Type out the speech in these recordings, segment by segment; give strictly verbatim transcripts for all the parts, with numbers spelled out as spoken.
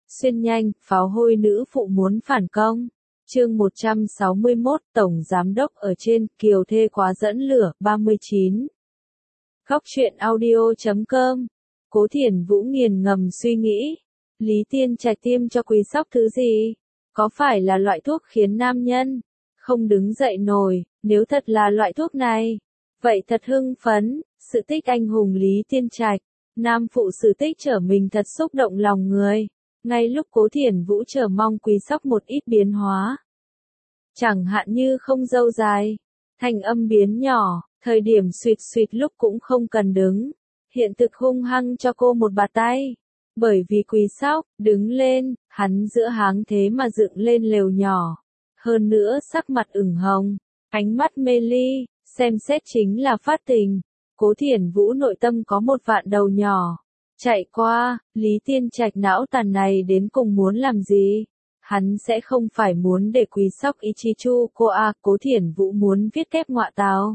Xuyên nhanh, pháo hôi nữ phụ muốn phản công. Chương một trăm sáu mươi mốt, Tổng Giám đốc ở trên, Kiều Thê quá dẫn lửa, ba mươi chín. Góc truyện audio chấm com. Cố Thiển Vũ nghiền ngầm suy nghĩ. Lý Tiên Trạch tiêm cho Quý Sóc thứ gì? Có phải là loại thuốc khiến nam nhân không đứng dậy nổi? Nếu thật là loại thuốc này, vậy thật hưng phấn. Sự tích anh hùng Lý Tiên Trạch, nam phụ sự tích trở mình thật xúc động lòng người. Ngay lúc Cố Thiển Vũ chờ mong Quý Sóc một ít biến hóa. Chẳng hạn như không râu dài, thanh âm biến nhỏ, thời điểm suýt suýt lúc cũng không cần đứng. Hiện thực hung hăng cho cô một bạt tay. Bởi vì Quý Sóc đứng lên, hắn giữa háng thế mà dựng lên lều nhỏ. Hơn nữa sắc mặt ửng hồng, ánh mắt mê ly, xem xét chính là phát tình. Cố Thiển Vũ nội tâm có một vạn đầu nhỏ. Chạy qua, Lý Tiên Trạch não tàn này đến cùng muốn làm gì? Hắn sẽ không phải muốn để Quý Sóc ý chí chu cô à, Cố Thiển Vũ muốn viết kép ngọa táo.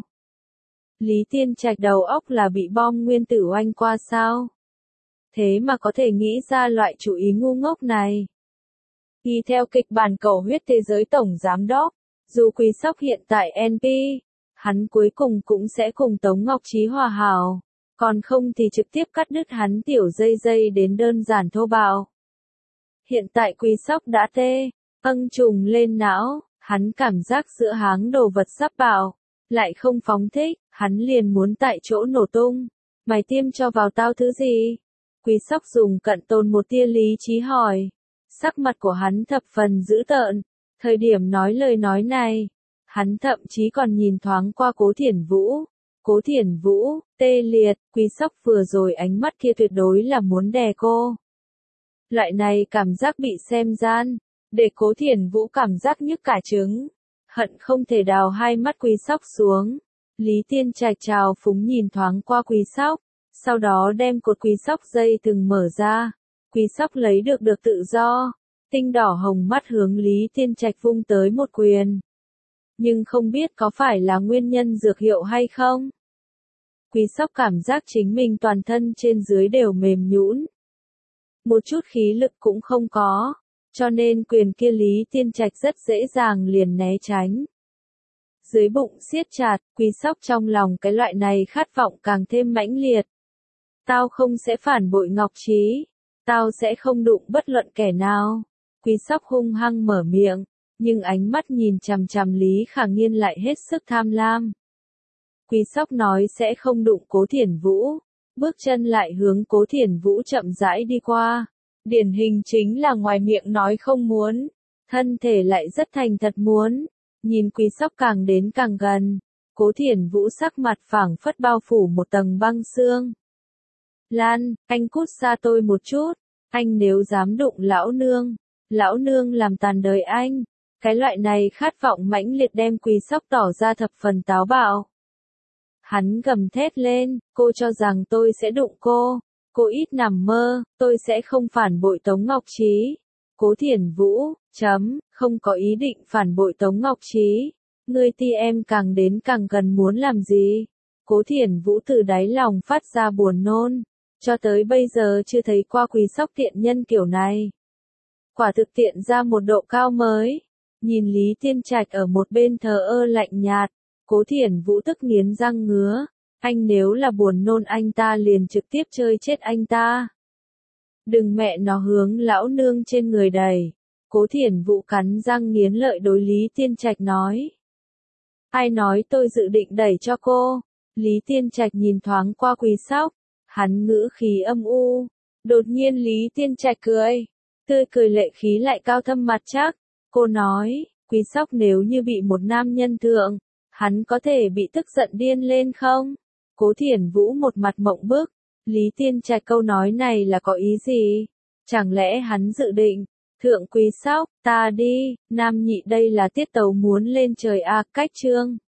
Lý Tiên Trạch đầu óc là bị bom nguyên tử oanh qua sao? Thế mà có thể nghĩ ra loại chủ ý ngu ngốc này. Y theo kịch bản cầu huyết thế giới tổng giám đốc, dù Quý Sóc hiện tại en pê, hắn cuối cùng cũng sẽ cùng Tống Ngọc Trí hòa hảo. Còn không thì trực tiếp cắt đứt hắn tiểu dây dây đến đơn giản thô bạo. Hiện tại Quý Sóc đã tê, âng trùng lên não, hắn cảm giác giữa háng đồ vật sắp bạo, lại không phóng thích, hắn liền muốn tại chỗ nổ tung. Mày tiêm cho vào tao thứ gì? Quý Sóc dùng cận tồn một tia lý trí hỏi. Sắc mặt của hắn thập phần dữ tợn, thời điểm nói lời nói này, hắn thậm chí còn nhìn thoáng qua Cố Thiển Vũ. Cố Thiển Vũ, tê liệt, Quý Sóc vừa rồi ánh mắt kia tuyệt đối là muốn đè cô. Loại này cảm giác bị xem gian, để Cố Thiển Vũ cảm giác nhức cả trứng, hận không thể đào hai mắt Quý Sóc xuống. Lý Tiên Trạch trào phúng nhìn thoáng qua Quý Sóc, sau đó đem cột Quý Sóc dây từng mở ra. Quý Sóc lấy được được tự do, tinh đỏ hồng mắt hướng Lý Tiên Trạch vung tới một quyền. Nhưng không biết có phải là nguyên nhân dược hiệu hay không? Quý Sóc cảm giác chính mình toàn thân trên dưới đều mềm nhũn. Một chút khí lực cũng không có, cho nên quyền kia Lý Tiên Trạch rất dễ dàng liền né tránh. Dưới bụng siết chặt, Quý Sóc trong lòng cái loại này khát vọng càng thêm mãnh liệt. Tao không sẽ phản bội Ngọc Trí, tao sẽ không đụng bất luận kẻ nào. Quý Sóc hung hăng mở miệng, nhưng ánh mắt nhìn chằm chằm Lý Khả Nghiên lại hết sức tham lam. Quý Sóc nói sẽ không đụng Cố Thiển Vũ, bước chân lại hướng Cố Thiển Vũ chậm rãi đi qua. Điển hình chính là ngoài miệng nói không muốn, thân thể lại rất thành thật muốn. Nhìn Quý Sóc càng đến càng gần, Cố Thiển Vũ sắc mặt phảng phất bao phủ một tầng băng xương. Lan, anh cút xa tôi một chút, anh nếu dám đụng lão nương, lão nương làm tàn đời anh. Cái loại này khát vọng mãnh liệt đem Quý Sóc tỏ ra thập phần táo bạo. Hắn gầm thét lên, cô cho rằng tôi sẽ đụng cô, cô ít nằm mơ, tôi sẽ không phản bội Tống Ngọc Trí. Cố Thiển Vũ, chấm, không có ý định phản bội Tống Ngọc Trí. Ngươi ti em càng đến càng gần muốn làm gì? Cố Thiển Vũ từ đáy lòng phát ra buồn nôn, cho tới bây giờ chưa thấy qua Quý Sóc tiện nhân kiểu này. Quả thực tiện ra một độ cao mới. Nhìn Lý Tiên Trạch ở một bên thờ ơ lạnh nhạt, Cố Thiển Vũ tức nghiến răng ngứa. Anh nếu là buồn nôn anh ta liền trực tiếp chơi chết anh ta. Đừng mẹ nó hướng lão nương trên người đầy. Cố Thiển Vũ cắn răng nghiến lợi đối Lý Tiên Trạch nói. Ai nói tôi dự định đẩy cho cô? Lý Tiên Trạch nhìn thoáng qua Quý Sóc, hắn ngữ khí âm u. Đột nhiên Lý Tiên Trạch cười, tươi cười lệ khí lại cao thâm mặt chắc. Cô nói, Quý Sóc nếu như bị một nam nhân thượng, hắn có thể bị tức giận điên lên không? Cố Thiển Vũ một mặt mộng bức, Lý Tiên Trạch câu nói này là có ý gì? Chẳng lẽ hắn dự định, thượng Quý Sóc, ta đi, nam nhị đây là tiết tấu muốn lên trời à, cách chương.